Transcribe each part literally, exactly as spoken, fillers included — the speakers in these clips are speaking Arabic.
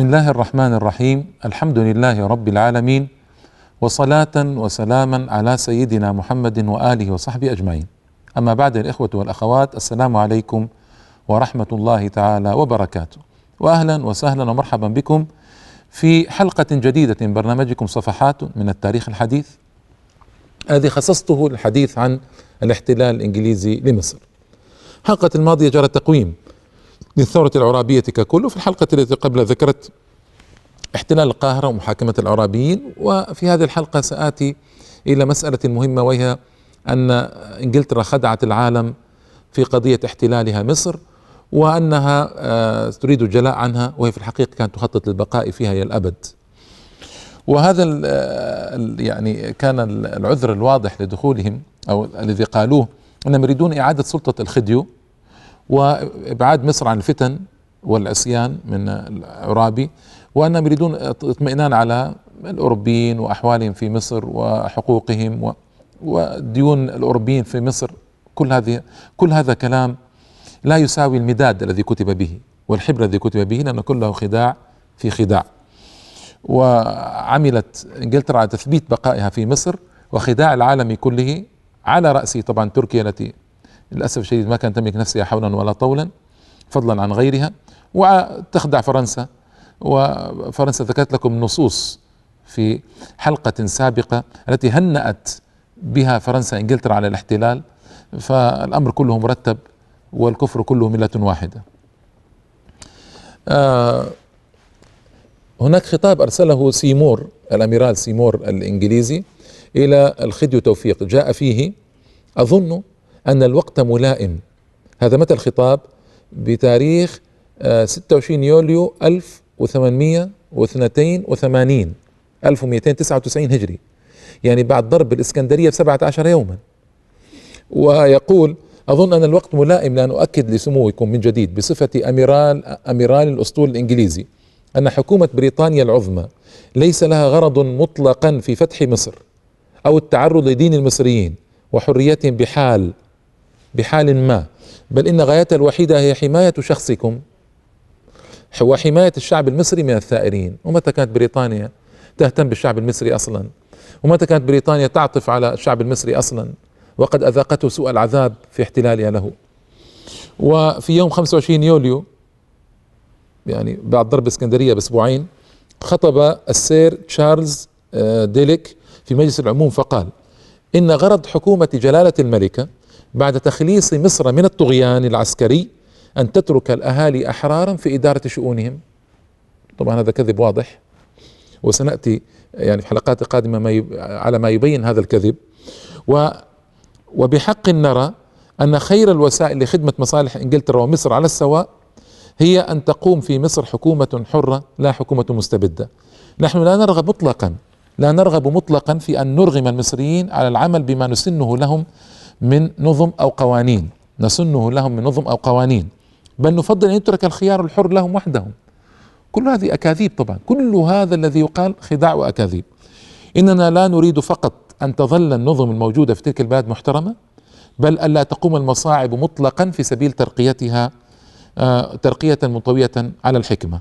بسم الله الرحمن الرحيم. الحمد لله رب العالمين، وصلاة وسلاما على سيدنا محمد وآله وصحبه أجمعين. أما بعد، الإخوة والأخوات، السلام عليكم ورحمة الله تعالى وبركاته، وأهلا وسهلا ومرحبا بكم في حلقة جديدة من برنامجكم صفحات من التاريخ الحديث، الذي خصصته للحديث عن الاحتلال الإنجليزي لمصر. الحلقة الماضية جرى تقويم للثورة العرابية ككل، وفي الحلقة التي قبل ذكرت احتلال القاهرة ومحاكمة العرابيين، وفي هذه الحلقة سآتي إلى مسألة مهمة، وهي أن إنجلترا خدعت العالم في قضية احتلالها مصر، وأنها تريد الجلاء عنها، وهي في الحقيقة كانت تخطط للبقاء فيها إلى الأبد. وهذا ال يعني كان العذر الواضح لدخولهم، أو الذي قالوه، أنهم يريدون إعادة سلطة الخديو وإبعاد مصر عن الفتن والعصيان من العرابي، وأنهم يريدون اطمئنان على الأوروبيين وأحوالهم في مصر وحقوقهم وديون الأوروبيين في مصر. كل هذه كل هذا كلام لا يساوي المداد الذي كتب به والحبر الذي كتب به، لأنه كله خداع في خداع. وعملت إنجلترا على تثبيت بقائها في مصر وخداع العالم كله، على رأسه طبعا تركيا التي للأسف الشديد ما كانت تملك نفسها حولا ولا طولا فضلا عن غيرها، وتخدع فرنسا. وفرنسا ذكرت لكم نصوص في حلقة سابقة التي هنأت بها فرنسا إنجلترا على الاحتلال، فالأمر كله مرتب والكفر كله ملة واحدة. آه هناك خطاب أرسله سيمور، الأميرال سيمور الإنجليزي، إلى الخديو توفيق، جاء فيه: أظن أن الوقت ملائم. هذا متى الخطاب؟ بتاريخ ستة وعشرين يوليو ألف وثمانمائة واثنين وثمانين ألف ومئتين وتسعة وتسعين هجري، يعني بعد ضرب الإسكندرية بسبعة عشر يوما. ويقول: أظن أن الوقت ملائم لأن أؤكد لسموكم من جديد بصفة أميرال أميرال الأسطول الإنجليزي أن حكومة بريطانيا العظمى ليس لها غرض مطلقا في فتح مصر أو التعرض لدين المصريين وحريتهم بحال بحال ما، بل إن غايتها الوحيدة هي حماية شخصكم وحماية الشعب المصري من الثائرين. ومتى كانت بريطانيا تهتم بالشعب المصري أصلا؟ ومتى كانت بريطانيا تعطف على الشعب المصري أصلا؟ وقد أذاقته سوء العذاب في احتلالها له. وفي يوم خمسة وعشرين يوليو، يعني بعد ضرب اسكندرية بأسبوعين، خطب السير تشارلز ديليك في مجلس العموم فقال: إن غرض حكومة جلالة الملكة بعد تخليص مصر من الطغيان العسكري أن تترك الأهالي أحرارا في إدارة شؤونهم. طبعا هذا كذب واضح، وسنأتي يعني في حلقات قادمة ما يب... على ما يبين هذا الكذب. و... وبحق نرى أن خير الوسائل لخدمة مصالح إنجلترا ومصر على السواء هي أن تقوم في مصر حكومة حرة لا حكومة مستبدة. نحن لا نرغب مطلقا لا نرغب مطلقا في أن نرغم المصريين على العمل بما نسنه لهم من نظم أو قوانين نسنه لهم من نظم أو قوانين، بل نفضل أن يترك الخيار الحر لهم وحدهم. كل هذه أكاذيب، طبعا كل هذا الذي يقال خداع وأكاذيب. إننا لا نريد فقط أن تظل النظم الموجودة في تلك البلاد محترمة، بل ألا تقوم المصاعب مطلقا في سبيل ترقيتها آه ترقية منطوية على الحكمة.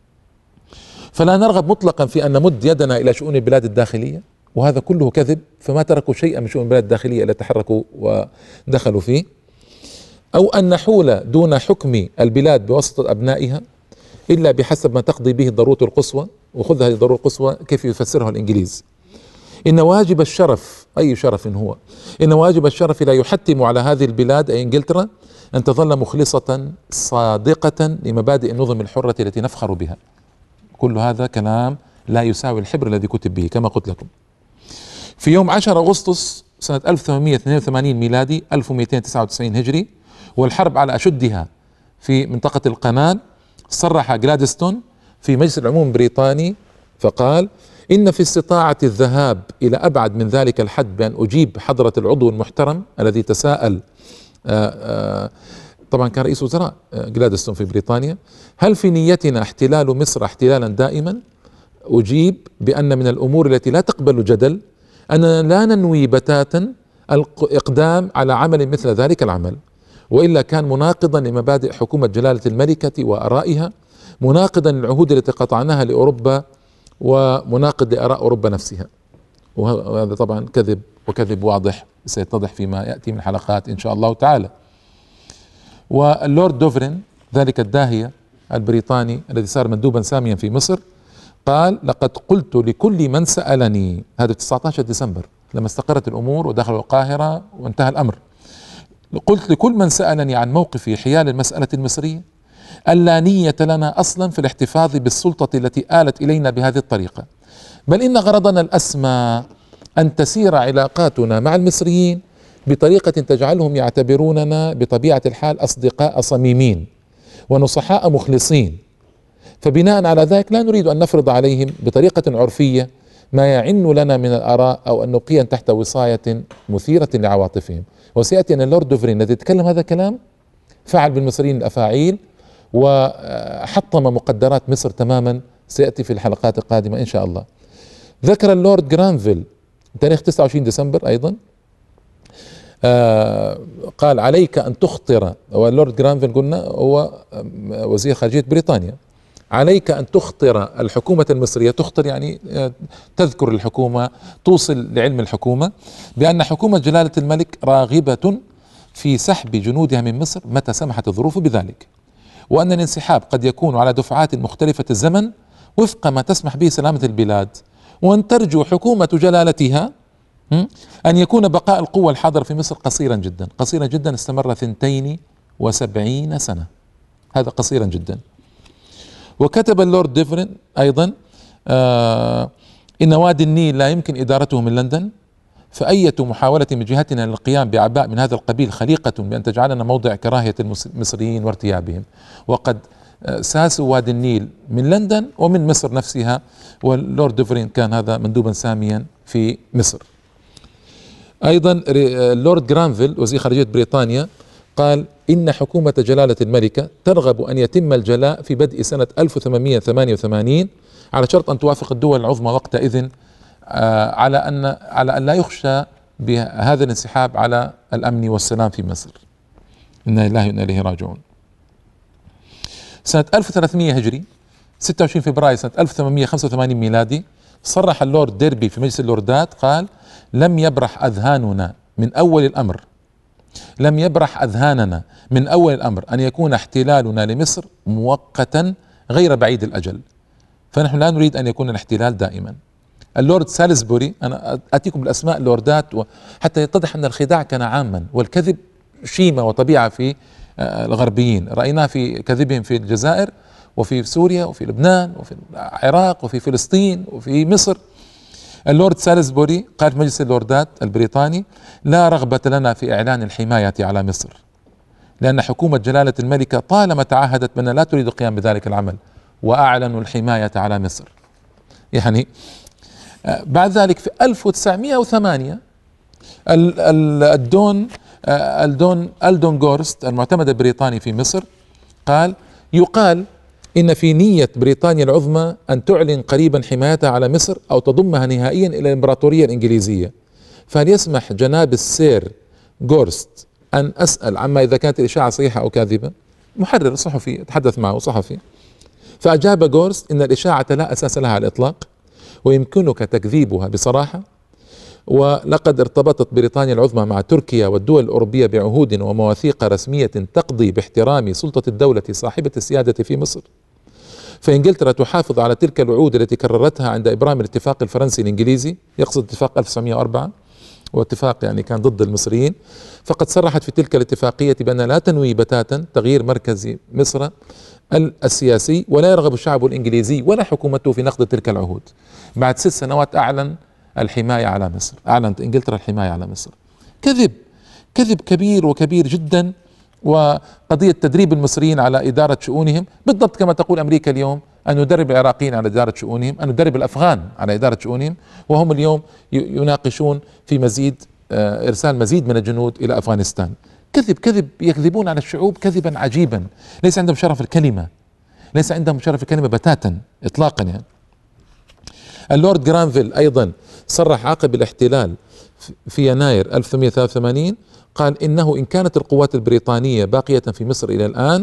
فلا نرغب مطلقا في أن نمد يدنا إلى شؤون البلاد الداخلية، وهذا كله كذب، فما تركوا شيئا من شؤون البلاد الداخلية إلا تحركوا ودخلوا فيه. أو أن نحول دون حكم البلاد بواسطة أبنائها إلا بحسب ما تقضي به الضرورة القصوى. وخذ هذه الضرورة القصوى كيف يفسرها الإنجليز: إن واجب الشرف، أي شرف هو، إن واجب الشرف لا يحتم على هذه البلاد أي إنجلترا أن تظل مخلصة صادقة لمبادئ النظم الحرة التي نفخر بها. كل هذا كلام لا يساوي الحبر الذي كتب به، كما قلت لكم. في يوم عشرة أغسطس سنة ألف وثمانمائة واثنين وثمانين ميلادي ألف ومئتين وتسعة وتسعين هجري، والحرب على أشدها في منطقة القنال، صرح جلادستون في مجلس العموم البريطاني فقال: إن في استطاعة الذهاب إلى أبعد من ذلك الحد بأن أجيب حضرة العضو المحترم الذي تساءل، آآ آآ طبعا كان رئيس وزراء جلادستون في بريطانيا: هل في نيتنا احتلال مصر احتلالا دائما؟ أجيب بأن من الأمور التي لا تقبل جدل أننا لا ننوي بتاتا الإقدام على عمل مثل ذلك العمل، وإلا كان مناقضا لمبادئ حكومة جلالة الملكة وآرائها، مناقضا للعهود التي قطعناها لأوروبا ومناقض لآراء أوروبا نفسها. وهذا طبعا كذب، وكذب واضح سيتضح فيما يأتي من حلقات إن شاء الله تعالى. واللورد دوفرين ذلك الداهية البريطاني الذي صار مندوبا ساميا في مصر قال: لقد قلت لكل من سألني، هذا تسعة عشر ديسمبر لما استقرت الأمور ودخلوا القاهرة وانتهى الأمر، قلت لكل من سألني عن موقفي حيال المسألة المصرية ألا نية لنا أصلا في الاحتفاظ بالسلطة التي آلت إلينا بهذه الطريقة، بل إن غرضنا الأسمى أن تسير علاقاتنا مع المصريين بطريقة تجعلهم يعتبروننا بطبيعة الحال أصدقاء صميمين ونصحاء مخلصين، فبناء على ذلك لا نريد أن نفرض عليهم بطريقة عرفية ما يعن لنا من الآراء أو أن نبقيهم تحت وصاية مثيرة لعواطفهم. وسيأتي أن اللورد دوفرين الذي يتكلم هذا الكلام فعل بالمصريين الأفاعيل وحطم مقدرات مصر تماما، سيأتي في الحلقات القادمة إن شاء الله. ذكر اللورد جرانفيل تاريخ تسعة وعشرين ديسمبر أيضا، آه قال: عليك أن تخطر، واللورد جرانفيل قلنا هو وزير خارجية بريطانيا، عليك أن تخطر الحكومة المصرية، تخطر يعني تذكر الحكومة، توصل لعلم الحكومة بأن حكومة جلالة الملك راغبة في سحب جنودها من مصر متى سمحت الظروف بذلك، وأن الانسحاب قد يكون على دفعات مختلفة الزمن وفق ما تسمح به سلامة البلاد، وأن ترجو حكومة جلالتها أن يكون بقاء القوة الحاضرة في مصر قصيرا جدا. قصيرا جدا استمر ثنتين وسبعين سنة، هذا قصيرا جدا. وكتب اللورد ديفرين أيضا: آه إن وادي النيل لا يمكن إدارته من لندن، فأية محاولة من جهتنا للقيام بأعباء من هذا القبيل خليقة بأن تجعلنا موضع كراهية المصريين وارتيابهم، وقد ساسوا وادي النيل من لندن ومن مصر نفسها، واللورد ديفرين كان هذا مندوبا ساميا في مصر. أيضا اللورد جرانفيل وزير خارجية بريطانيا قال: إن حكومة جلالة الملكة ترغب أن يتم الجلاء في بدء سنة ألف وثمانمائة وثمانية وثمانين على شرط أن توافق الدول العظمى وقتئذ على أن على أن لا يخشى بهذا الانسحاب على الأمن والسلام في مصر. إنا لله وإنا إليه راجعون. سنة ألف وثلاثمائة هجري ستة وعشرين فبراير سنة ألف وثمانمائة وخمسة وثمانين ميلادي صرح اللورد ديربي في مجلس اللوردات قال: لم يبرح أذهاننا من أول الأمر لم يبرح أذهاننا من أول الأمر أن يكون احتلالنا لمصر مؤقتا غير بعيد الأجل، فنحن لا نريد أن يكون الاحتلال دائما. اللورد سالزبوري، أنا أتيكم بالأسماء اللوردات حتى يتضح أن الخداع كان عاما والكذب شيمة وطبيعة في الغربيين، رأيناه في كذبهم في الجزائر وفي سوريا وفي لبنان وفي العراق وفي فلسطين وفي مصر. اللورد سالزبوري قال في مجلس اللوردات البريطاني: لا رغبة لنا في إعلان الحماية على مصر، لأن حكومة جلالة الملكة طالما تعهدت بأنها لا تريد القيام بذلك العمل، وأعلنوا الحماية على مصر. يعني بعد ذلك في ألف وتسعمائة وثمانية الدون الدون ألدون غورست المعتمد البريطاني في مصر قال: يقال إن في نية بريطانيا العظمى أن تعلن قريبا حمايتها على مصر أو تضمها نهائيا إلى الإمبراطورية الإنجليزية، فهل يسمح جناب السير غورست أن أسأل عما إذا كانت الإشاعة صحيحة أو كاذبة؟ محرر صحفي تحدث معه صحفي، فأجاب غورست: إن الإشاعة لا أساس لها على الإطلاق، ويمكنك تكذيبها بصراحة، ولقد ارتبطت بريطانيا العظمى مع تركيا والدول الأوروبية بعهود ومواثيق رسمية تقضي باحترام سلطة الدولة صاحبة السيادة في مصر، فإنجلترا تحافظ على تلك الوعود التي كررتها عند إبرام الاتفاق الفرنسي الإنجليزي، يقصد اتفاق ألف وتسعمائة وأربعة، واتفاق يعني كان ضد المصريين، فقد صرحت في تلك الاتفاقية بأن لا تنوي بتاتا تغيير مركز مصر السياسي، ولا يرغب الشعب الإنجليزي ولا حكومته في نقض تلك العهود. بعد ست سنوات أعلن الحماية على مصر، أعلنت إنجلترا الحماية على مصر. كذب كذب كبير وكبير جدا. وقضية تدريب المصريين على إدارة شؤونهم بالضبط كما تقول أمريكا اليوم أن ندرب العراقيين على إدارة شؤونهم، أن ندرب الأفغان على إدارة شؤونهم، وهم اليوم يناقشون في مزيد إرسال مزيد من الجنود إلى أفغانستان. كذب كذب يكذبون على الشعوب كذبا عجيبا، ليس عندهم شرف الكلمة، ليس عندهم شرف الكلمة بتاتا إطلاقا. يعني اللورد جرانفيل أيضا صرح عقب الاحتلال في يناير ألف وثمانمائة وثلاثة وثمانين قال: إنه إن كانت القوات البريطانية باقية في مصر إلى الآن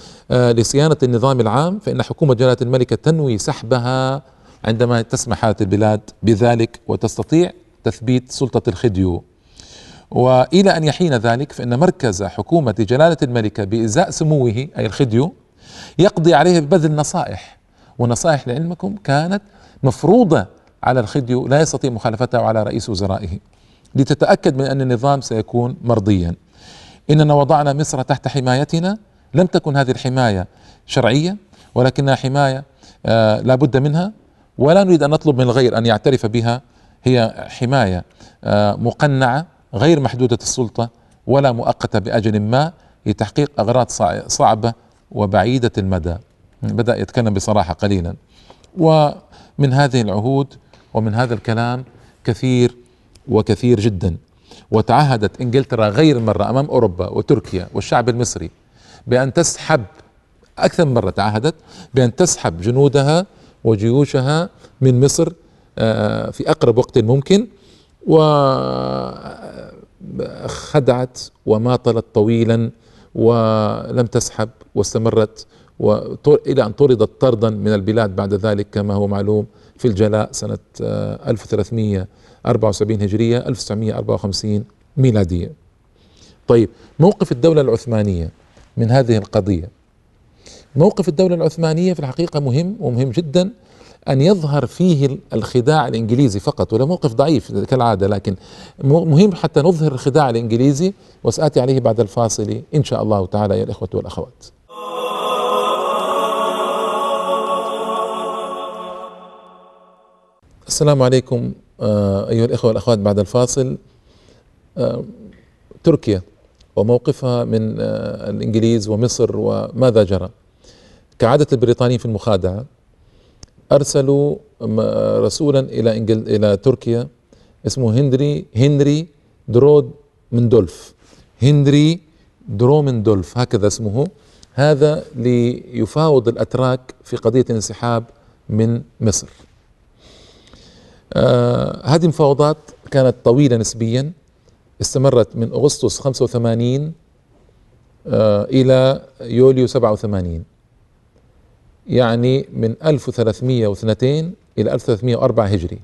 لصيانة النظام العام، فإن حكومة جلالة الملكة تنوي سحبها عندما تسمح حالة البلاد بذلك وتستطيع تثبيت سلطة الخديو. وإلى أن يحين ذلك فإن مركز حكومة جلالة الملكة بإزاء سموه أي الخديو يقضي عليه ببذل نصائح، ونصائح لعلمكم كانت مفروضة على الخديو لا يستطيع مخالفتها وعلى رئيس وزرائه، لتتأكد من أن النظام سيكون مرضيا. إننا وضعنا مصر تحت حمايتنا، لم تكن هذه الحماية شرعية ولكنها حماية آه لا بد منها، ولا نريد أن نطلب من الغير أن يعترف بها. هي حماية آه مقنعة غير محدودة السلطة ولا مؤقتة بأجل ما لتحقيق أغراض صعبة وبعيدة المدى. بدأ يتكلم بصراحة قليلا. ومن هذه العهود ومن هذا الكلام كثير وكثير جدا. وتعهدت انجلترا غير مرة امام اوروبا وتركيا والشعب المصري بان تسحب، اكثر من مرة تعهدت بان تسحب جنودها وجيوشها من مصر في اقرب وقت ممكن، وخدعت وماطلت طويلا ولم تسحب واستمرت إلى أن طردت طردا من البلاد بعد ذلك كما هو معلوم في الجلاء سنة ألف وثلاثمئة وأربعة وسبعين هجرية ألف وتسعمئة وأربعة وخمسين ميلادية. طيب، موقف الدولة العثمانية من هذه القضية. موقف الدولة العثمانية في الحقيقة مهم ومهم جدا أن يظهر فيه الخداع الإنجليزي فقط، ولا موقف ضعيف كالعادة، لكن مهم حتى نظهر الخداع الإنجليزي، وسآتي عليه بعد الفاصل إن شاء الله تعالى يا الإخوة والأخوات. السلام عليكم أيها الإخوة والأخوات. بعد الفاصل، تركيا وموقفها من الإنجليز ومصر وماذا جرى. كعادة البريطانيين في المخادعة أرسلوا رسولا إلى إنجل إلى تركيا اسمه هنري هنري درودمندولف هنري درومندولف هكذا اسمه، هذا ليفاوض الأتراك في قضية الانسحاب من مصر. آه هذه المفاوضات كانت طويلة نسبيا، استمرت من أغسطس خمسة وثمانين آه إلى يوليو سبعة وثمانين، يعني من ألف وثلاثمئة واثنين إلى ألف وثلاثمئة وأربعة هجري،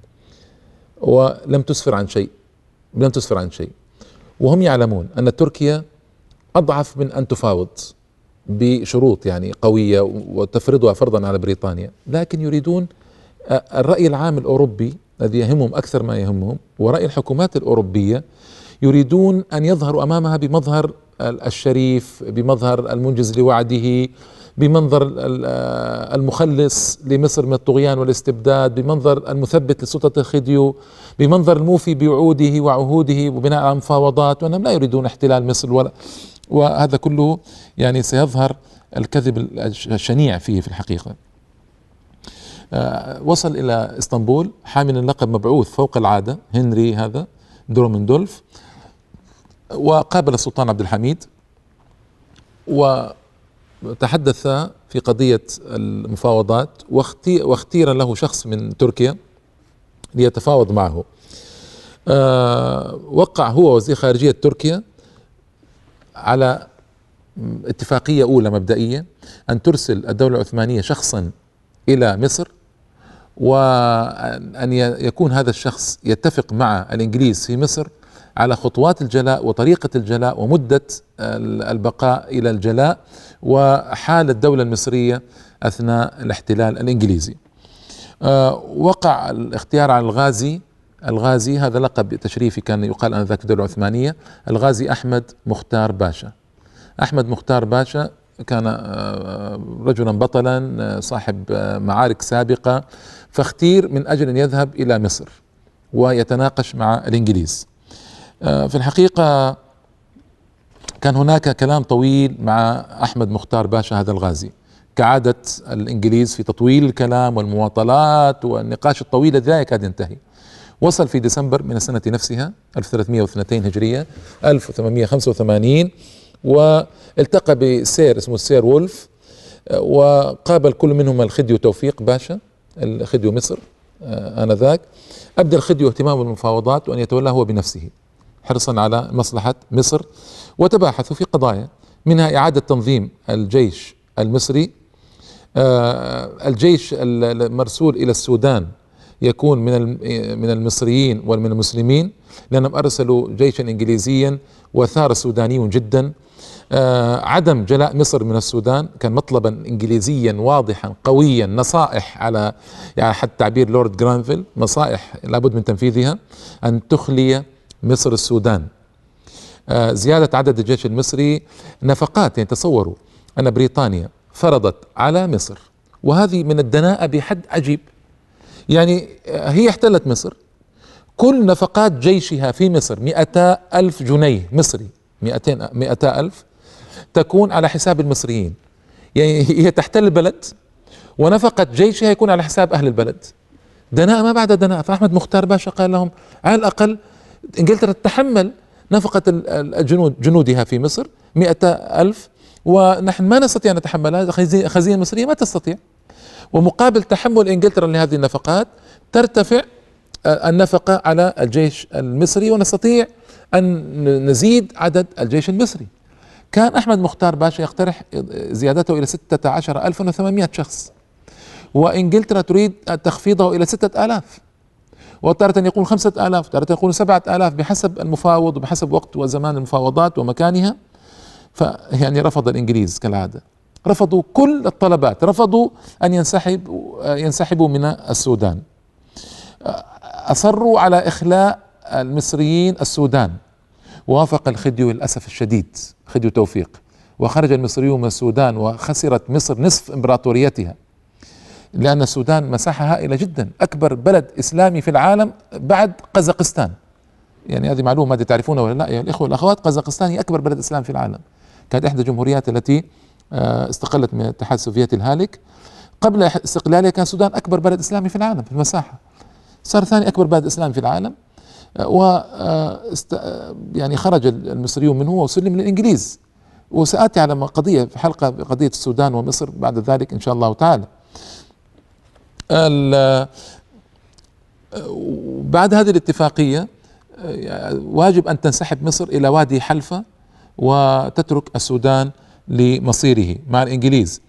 ولم تسفر عن شيء لم تسفر عن شيء وهم يعلمون أن تركيا أضعف من أن تفاوض بشروط يعني قوية وتفرضها فرضا على بريطانيا، لكن يريدون الرأي العام الأوروبي الذي يهمهم أكثر ما يهمهم، ورأي الحكومات الأوروبية، يريدون أن يظهروا أمامها بمظهر الشريف، بمظهر المنجز لوعده، بمنظر المخلص لمصر من الطغيان والاستبداد، بمنظر المثبت لسلطة الخديو، بمنظر الموفي بوعوده وعهوده وبناء على مفاوضات، وأنهم لا يريدون احتلال مصر ولا، وهذا كله يعني سيظهر الكذب الشنيع فيه في الحقيقة. آه وصل إلى إسطنبول حاملا لقب مبعوث فوق العادة هنري هذا درومندولف، وقابل السلطان عبد الحميد وتحدث في قضية المفاوضات، واختير له شخص من تركيا ليتفاوض معه. آه وقع هو وزير خارجية تركيا على اتفاقية أولى مبدئية أن ترسل الدولة العثمانية شخصا إلى مصر، وأن يكون هذا الشخص يتفق مع الإنجليز في مصر على خطوات الجلاء وطريقة الجلاء ومدة البقاء إلى الجلاء وحال الدولة المصرية أثناء الاحتلال الإنجليزي. وقع الاختيار على الغازي الغازي هذا لقب تشريفي كان يقال آنذاك في الدولة العثمانية، الغازي أحمد مختار باشا. أحمد مختار باشا كان رجلا بطلا صاحب معارك سابقة، فاختير من أجل أن يذهب إلى مصر ويتناقش مع الإنجليز. في الحقيقة كان هناك كلام طويل مع أحمد مختار باشا هذا الغازي، كعادة الإنجليز في تطويل الكلام والمواطلات والنقاش الطويل الذي لا يكاد ينتهي. وصل في ديسمبر من السنة نفسها ألف وثلاثمئة واثنين هجرية ألف وثمانمئة وخمسة وثمانين، والتقى بسير اسمه السير وولف، وقابل كل منهم الخديو توفيق باشا الخديو مصر آنذاك. أبدى الخديو اهتمامه بالمفاوضات وأن يتولى هو بنفسه حرصا على مصلحة مصر، وتباحثوا في قضايا منها إعادة تنظيم الجيش المصري. الجيش المرسول إلى السودان يكون من من المصريين ومن المسلمين، لأنهم أرسلوا جيشا إنجليزيا وثار سوداني جدا. عدم جلاء مصر من السودان كان مطلبا إنجليزيا واضحا قويا، نصائح على يعني حتى تعبير لورد جرانفيل، نصائح لابد من تنفيذها، أن تخلي مصر السودان. زيادة عدد الجيش المصري، نفقات، يعني تصوروا أن بريطانيا فرضت على مصر، وهذه من الدناءة بحد عجيب، يعني هي احتلت مصر، كل نفقات جيشها في مصر مئتا ألف جنيه مصري، مئتين مئتا ألف تكون على حساب المصريين. يعني هي تحتل البلد ونفقة جيشها يكون على حساب أهل البلد. دناءة ما بعد دناءة. فأحمد مختار باشا قال لهم على الأقل إنجلترا تتحمل نفقة الجنود جنودها في مصر مئتا ألف، ونحن ما نستطيع أن نتحملها، خزينة مصرية ما تستطيع. ومقابل تحمل إنجلترا لهذه النفقات ترتفع النفقة على الجيش المصري، ونستطيع أن نزيد عدد الجيش المصري. كان أحمد مختار باشا يقترح زيادته إلى ستة عشر ألفا وثمانمائة شخص، وإنجلترا تريد تخفيضه إلى ستة آلاف، وتارة يقول خمسة آلاف، تارة يقول سبعة آلاف، بحسب المفاوض وبحسب وقت وزمان المفاوضات ومكانها. فيعني رفض الإنجليز كالعادة، رفضوا كل الطلبات، رفضوا أن ينسحب ينسحبوا من السودان، أصروا على إخلاء المصريين السودان. وافق الخديوي للأسف الشديد، خديوي توفيق، وخرج المصريون من السودان، وخسرت مصر نصف إمبراطوريتها، لأن السودان مساحة هائلة جدا، أكبر بلد إسلامي في العالم بعد قزاقستان. يعني هذه معلومة، هذه تعرفونها ولا لا يا الإخوة والأخوات؟ قزاقستان هي أكبر بلد إسلامي في العالم، كانت إحدى الجمهوريات التي استقلت من الاتحاد السوفيتي الهالك. قبل استقلالها كان السودان أكبر بلد إسلامي في العالم في المساحة، صار ثاني أكبر بلد إسلامي في العالم. و يعني خرج المصريون منه وسلم للإنجليز. وسآتي على قضية في حلقة قضية السودان ومصر بعد ذلك إن شاء الله تعالى. بعد هذه الاتفاقية واجب أن تنسحب مصر إلى وادي حلفة وتترك السودان لمصيره مع الإنجليز،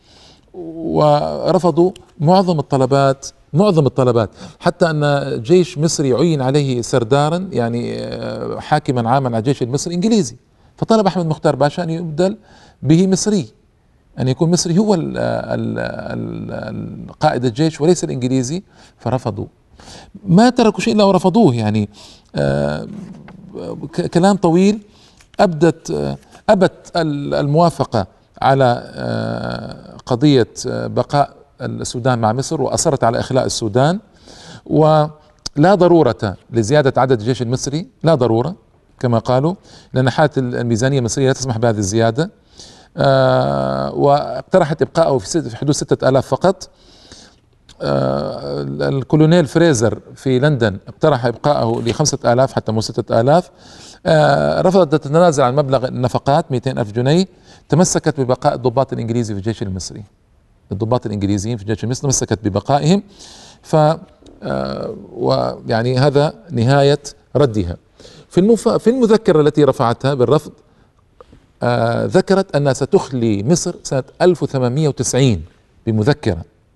ورفضوا معظم الطلبات معظم الطلبات حتى أن جيش مصري عين عليه سردارا، يعني حاكما عاما على الجيش المصري إنجليزي، فطلب أحمد مختار باشا أن يبدل به مصري، أن يكون مصري هو ال ال ال قائد الجيش وليس الإنجليزي، فرفضوا. ما تركوا شيء إلا ورفضوه. يعني آه كلام طويل. أبدت آه أبت الموافقة على آه قضية بقاء السودان مع مصر، وأصرت على إخلاء السودان، ولا ضرورة لزيادة عدد الجيش المصري، لا ضرورة كما قالوا، لأن حالة الميزانية المصرية لا تسمح بهذه الزيادة. آه واقترحت إبقاءه في حدود ستة آلاف فقط. آه الكولونيل فريزر في لندن اقترح إبقاءه لخمسة آلاف حتى مو ستة آلاف. آه رفضت تتنازل عن مبلغ النفقات مئتين ألف جنيه، تمسكت ببقاء الضباط الإنجليزي في الجيش المصري. الضباط الإنجليزيين في الجيش المصري تمسكت ببقائهم، ف آه ويعني هذا نهاية ردها. في المف... في المذكرة التي رفعتها بالرفض آه ذكرت أنها ستخلي مصر سنة ألف وثمانمائة وتسعين بمذكرة.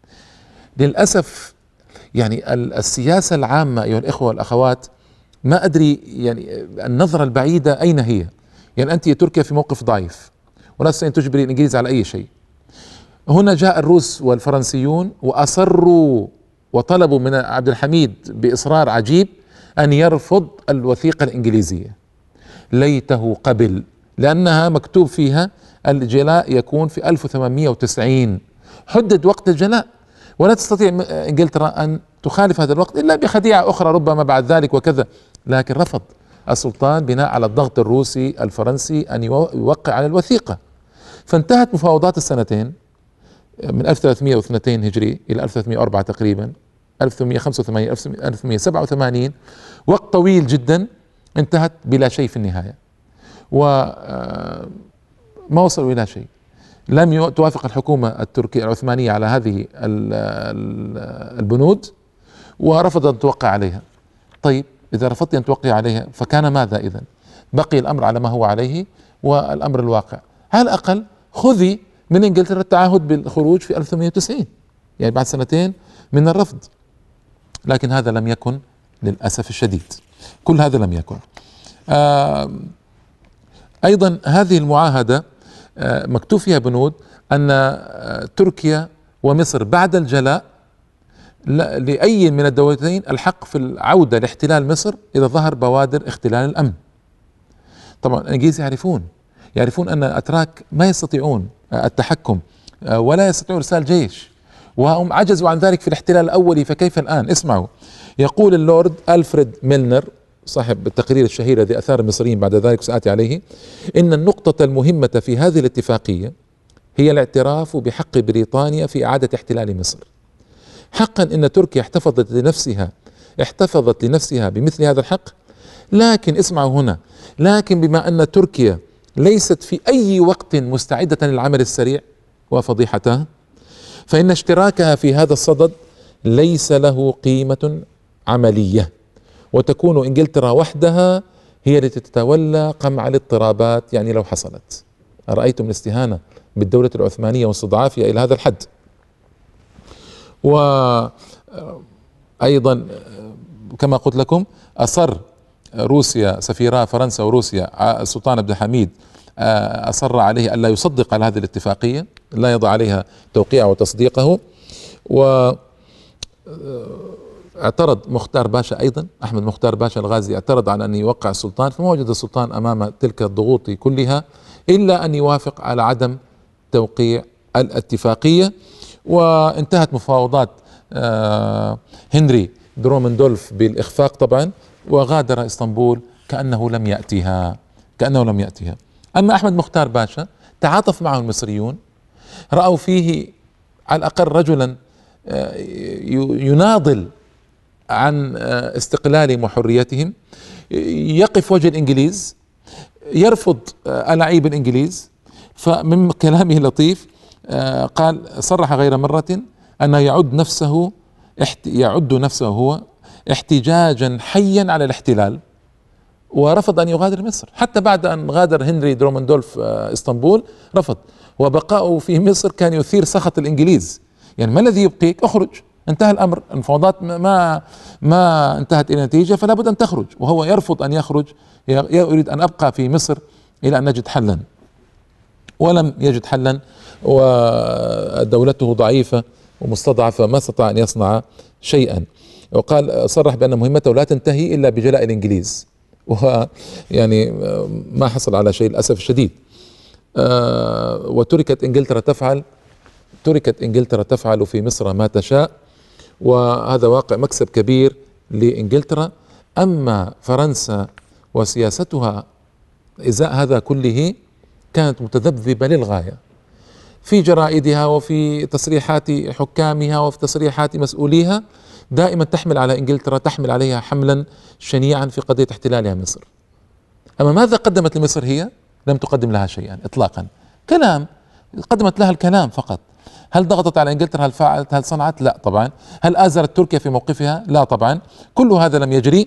للأسف يعني السياسة العامة أيها الإخوة والأخوات، ما أدري يعني النظرة البعيدة أين هي؟ يعني أنت تركيا في موقف ضعيف ولا تستطيع أن تجبري الإنجليز على أي شيء. هنا جاء الروس والفرنسيون وأصروا وطلبوا من عبد الحميد بإصرار عجيب أن يرفض الوثيقة الإنجليزية. ليته قبل، لأنها مكتوب فيها الجلاء يكون في ألف وثمانمائة وتسعين، حدد وقت الجلاء، ولا تستطيع إنجلترا أن تخالف هذا الوقت إلا بخديعة أخرى ربما بعد ذلك وكذا. لكن رفض السلطان بناء على الضغط الروسي الفرنسي أن يوقع على الوثيقة، فانتهت مفاوضات السنتين من ألف وثلاثمائة واثنين هجري إلى ألف وثلاثمائة وأربعة تقريبا، ألف وثمانمائة وخمسة وثمانين ألف وثمانمائة وسبعة وثمانين، وقت طويل جدا، انتهت بلا شيء في النهاية، وما وصلوا إلى شيء. لم توافق الحكومة التركية العثمانية على هذه البنود ورفضت أن توقع عليها. طيب إذا رفضت أن توقع عليها فكان ماذا إذن؟ بقي الأمر على ما هو عليه، والأمر الواقع على الأقل خذي من إنجلترا التعهد بالخروج في ألف وثمانمائة وتسعين، يعني بعد سنتين من الرفض. لكن هذا لم يكن للأسف الشديد، كل هذا لم يكن. آه أيضا هذه المعاهدة آه مكتوب فيها بنود أن آه تركيا ومصر بعد الجلاء لأي من الدولتين الحق في العودة لاحتلال مصر إذا ظهر بوادر اختلال الأمن. طبعا الإنجليز يعرفون يعرفون أن الأتراك ما يستطيعون التحكم ولا يستطيعون إرسال جيش، وهم عجزوا عن ذلك في الاحتلال الأولي، فكيف الآن؟ اسمعوا، يقول اللورد ألفريد ميلنر صاحب التقرير الشهير الذي أثار المصريين بعد ذلك سآتي عليه: إن النقطة المهمة في هذه الاتفاقية هي الاعتراف بحق بريطانيا في إعادة احتلال مصر. حقا إن تركيا احتفظت لنفسها احتفظت لنفسها بمثل هذا الحق، لكن اسمعوا هنا، لكن بما أن تركيا ليست في أي وقت مستعدة للعمل السريع وفضيحته، فإن اشتراكها في هذا الصدد ليس له قيمة عملية، وتكون إنجلترا وحدها هي التي تتولى قمع الاضطرابات، يعني لو حصلت. أرأيتم الاستهانة بالدولة العثمانية واستضعافها إلى هذا الحد. وأيضا كما قلت لكم أصر روسيا، سفيرا فرنسا وروسيا السلطان عبد الحميد أصر عليه ألا يصدق على هذه الاتفاقية، لا يضع عليها توقيعه وتصديقه. واعترض مختار باشا أيضا، أحمد مختار باشا الغازي اعترض على أن يوقع السلطان، فما وجد السلطان أمام تلك الضغوط كلها إلا أن يوافق على عدم توقيع الاتفاقية. وانتهت مفاوضات هنري درومندولف بالإخفاق طبعا، وغادر اسطنبول كأنه لم يأتيها كأنه لم يأتيها. أما أحمد مختار باشا تعاطف معه المصريون، رأوا فيه على الأقل رجلا يناضل عن استقلالهم وحريتهم، يقف وجه الإنجليز، يرفض ألاعيب الإنجليز. فمن كلامه لطيف قال، صرح غير مرة أنه يعد نفسه يعد نفسه هو احتجاجا حيا على الاحتلال، ورفض أن يغادر مصر حتى بعد أن غادر هنري درومندولف اسطنبول، رفض. وبقاؤه في مصر كان يثير سخط الإنجليز، يعني ما الذي يبقيك؟ اخرج، انتهى الأمر، المفاوضات ما ما انتهت إلى نتيجة، فلا بد أن تخرج. وهو يرفض أن يخرج، يريد أن أبقى في مصر إلى أن نجد حلا، ولم يجد حلا، ودولته ضعيفة ومستضعفة، ما استطاع أن يصنع شيئا. وقال، صرح بأن مهمته لا تنتهي إلا بجلاء الإنجليز، ويعني ما حصل على شيء للأسف الشديد. وتركت إنجلترا تفعل تركت إنجلترا تفعل في مصر ما تشاء، وهذا واقع مكسب كبير لإنجلترا. أما فرنسا وسياستها إزاء هذا كله كانت متذبذبة للغاية في جرائدها وفي تصريحات حكامها وفي تصريحات مسؤوليها، دائما تحمل على إنجلترا تحمل عليها حملا شنيعا في قضية احتلالها مصر. أما ماذا قدمت لمصر؟ هي لم تقدم لها شيئا إطلاقا، كلام، قدمت لها الكلام فقط. هل ضغطت على إنجلترا؟ هل فعلت؟ هل صنعت؟ لا طبعا. هل آزرت تركيا في موقفها؟ لا طبعا. كل هذا لم يجري،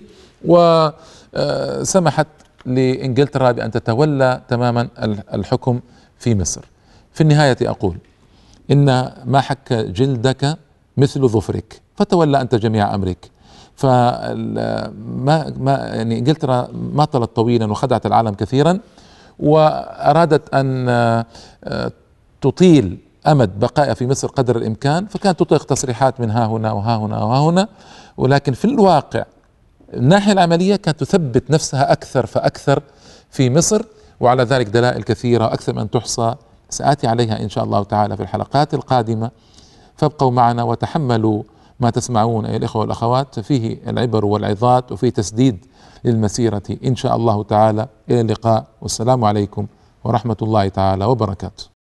وسمحت لإنجلترا بأن تتولى تماما الحكم في مصر. في النهاية أقول إن ما حك جلدك مثل ظفرك، فتولى أنت جميع أمرك. فما ما يعني إنجلترا ما طلت طويلا وخدعت العالم كثيرا، وأرادت أن تطيل أمد بقائها في مصر قدر الإمكان، فكانت تطلق تصريحات من ها هنا وها هنا وها هنا، ولكن في الواقع الناحية العملية كانت تثبت نفسها أكثر فأكثر في مصر، وعلى ذلك دلائل كثيرة أكثر من تحصى سآتي عليها إن شاء الله تعالى في الحلقات القادمة. فابقوا معنا وتحملوا ما تسمعون أيها الإخوة والأخوات، فيه العبر والعظات وفيه تسديد للمسيرة إن شاء الله تعالى. إلى اللقاء، والسلام عليكم ورحمة الله تعالى وبركاته.